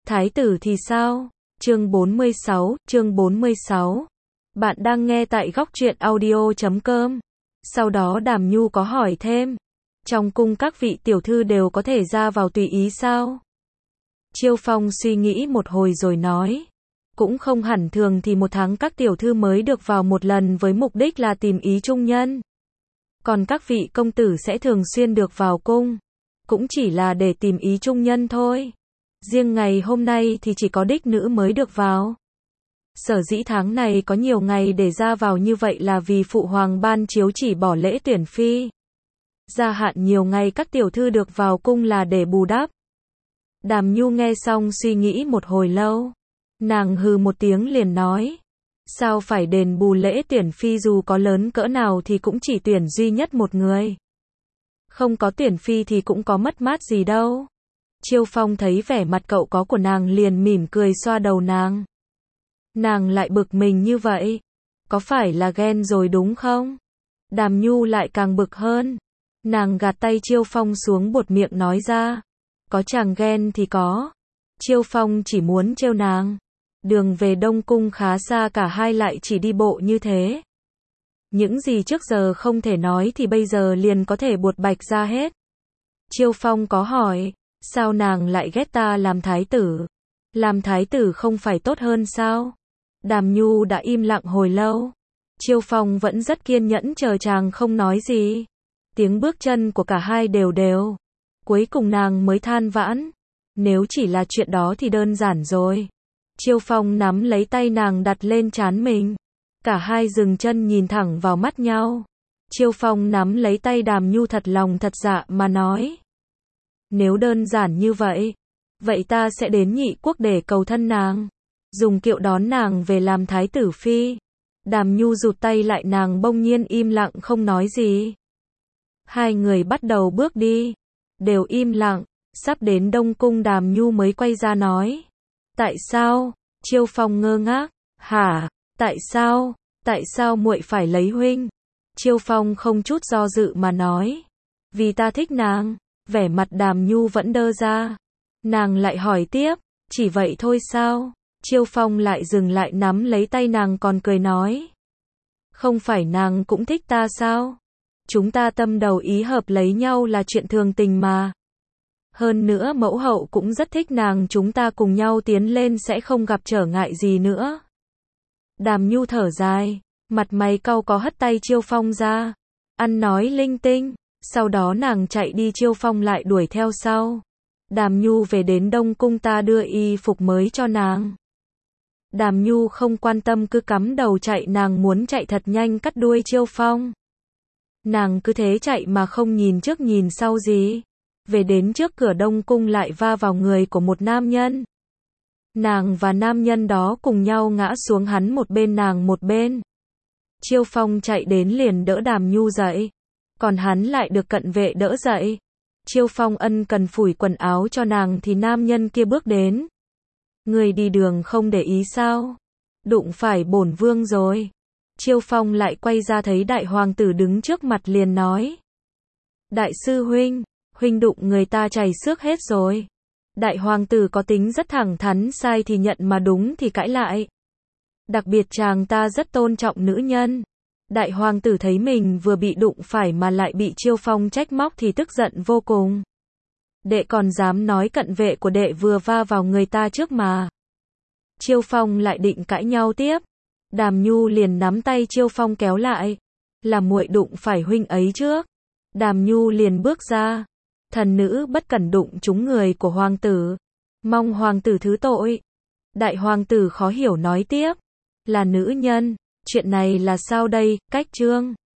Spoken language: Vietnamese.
Thái tử thì sao? Chương 46. Bạn đang nghe tại góc truyện audio.com. Sau đó Đàm Nhu có hỏi thêm. Trong cung các vị tiểu thư đều có thể ra vào tùy ý sao? Chiêu Phong suy nghĩ một hồi rồi nói. Cũng không hẳn, thường thì một tháng các tiểu thư mới được vào một lần với mục đích là tìm ý trung nhân. Còn các vị công tử sẽ thường xuyên được vào cung. Cũng chỉ là để tìm ý trung nhân thôi. Riêng ngày hôm nay thì chỉ có đích nữ mới được vào. Sở dĩ tháng này có nhiều ngày để ra vào như vậy là vì phụ hoàng ban chiếu chỉ bỏ lễ tuyển phi. Gia hạn nhiều ngày các tiểu thư được vào cung là để bù đắp. Đàm Nhu nghe xong suy nghĩ một hồi lâu. Nàng hừ một tiếng liền nói. Sao phải đền bù lễ tuyển phi, dù có lớn cỡ nào thì cũng chỉ tuyển duy nhất một người. Không có tuyển phi thì cũng có mất mát gì đâu. Chiêu Phong thấy vẻ mặt cậu có của nàng liền mỉm cười xoa đầu nàng. Nàng lại bực mình như vậy. Có phải là ghen rồi đúng không? Đàm Nhu lại càng bực hơn. Nàng gạt tay Chiêu Phong xuống buột miệng nói ra. Có chàng ghen thì có. Chiêu Phong chỉ muốn trêu nàng. Đường về Đông Cung khá xa, cả hai lại chỉ đi bộ như thế. Những gì trước giờ không thể nói thì bây giờ liền có thể buột bạch ra hết. Chiêu Phong có hỏi. Sao nàng lại ghét ta làm thái tử? Làm thái tử không phải tốt hơn sao? Đàm Nhu đã im lặng hồi lâu. Chiêu Phong vẫn rất kiên nhẫn chờ chàng không nói gì. Tiếng bước chân của cả hai đều đều. Cuối cùng nàng mới than vãn. Nếu chỉ là chuyện đó thì đơn giản rồi. Chiêu Phong nắm lấy tay nàng đặt lên trán mình. Cả hai dừng chân nhìn thẳng vào mắt nhau. Chiêu Phong nắm lấy tay Đàm Nhu thật lòng thật dạ mà nói. Nếu đơn giản như vậy, vậy ta sẽ đến Nhị Quốc để cầu thân nàng. Dùng kiệu đón nàng về làm thái tử phi. Đàm Nhu rụt tay lại, nàng bỗng nhiên im lặng không nói gì. Hai người bắt đầu bước đi. Đều im lặng. Sắp đến Đông Cung Đàm Nhu mới quay ra nói. Tại sao? Chiêu Phong ngơ ngác. Hả? Tại sao? Tại sao muội phải lấy huynh? Chiêu Phong không chút do dự mà nói. Vì ta thích nàng. Vẻ mặt Đàm Nhu vẫn đơ ra. Nàng lại hỏi tiếp. Chỉ vậy thôi sao? Chiêu Phong lại dừng lại nắm lấy tay nàng còn cười nói. Không phải nàng cũng thích ta sao? Chúng ta tâm đầu ý hợp lấy nhau là chuyện thường tình mà. Hơn nữa mẫu hậu cũng rất thích nàng, chúng ta cùng nhau tiến lên sẽ không gặp trở ngại gì nữa. Đàm Nhu thở dài. Mặt mày cau có hất tay Chiêu Phong ra. Ăn nói linh tinh. Sau đó nàng chạy đi, Chiêu Phong lại đuổi theo sau. Đàm Nhu về đến Đông Cung, ta đưa y phục mới cho nàng. Đàm Nhu không quan tâm cứ cắm đầu chạy, nàng muốn chạy thật nhanh cắt đuôi Chiêu Phong. Nàng cứ thế chạy mà không nhìn trước nhìn sau gì. Về đến trước cửa Đông Cung lại va vào người của một nam nhân. Nàng và nam nhân đó cùng nhau ngã xuống, hắn một bên nàng một bên. Chiêu Phong chạy đến liền đỡ Đàm Nhu dậy. Còn hắn lại được cận vệ đỡ dậy. Chiêu Phong ân cần phủi quần áo cho nàng thì nam nhân kia bước đến. Người đi đường không để ý sao? Đụng phải bổn vương rồi. Chiêu Phong lại quay ra thấy đại hoàng tử đứng trước mặt liền nói. Đại sư huynh, huynh đụng người ta chảy xước hết rồi. Đại hoàng tử có tính rất thẳng thắn, sai thì nhận mà đúng thì cãi lại. Đặc biệt chàng ta rất tôn trọng nữ nhân. Đại hoàng tử thấy mình vừa bị đụng phải mà lại bị Chiêu Phong trách móc thì tức giận vô cùng. Đệ còn dám nói cận vệ của đệ vừa va vào người ta trước mà. Chiêu Phong lại định cãi nhau tiếp. Đàm Nhu liền nắm tay Chiêu Phong kéo lại. Là muội đụng phải huynh ấy trước. Đàm Nhu liền bước ra. Thần nữ bất cẩn đụng trúng người của hoàng tử. Mong hoàng tử thứ tội. Đại hoàng tử khó hiểu nói tiếp. Là nữ nhân. Chuyện này là sao đây? Cách chương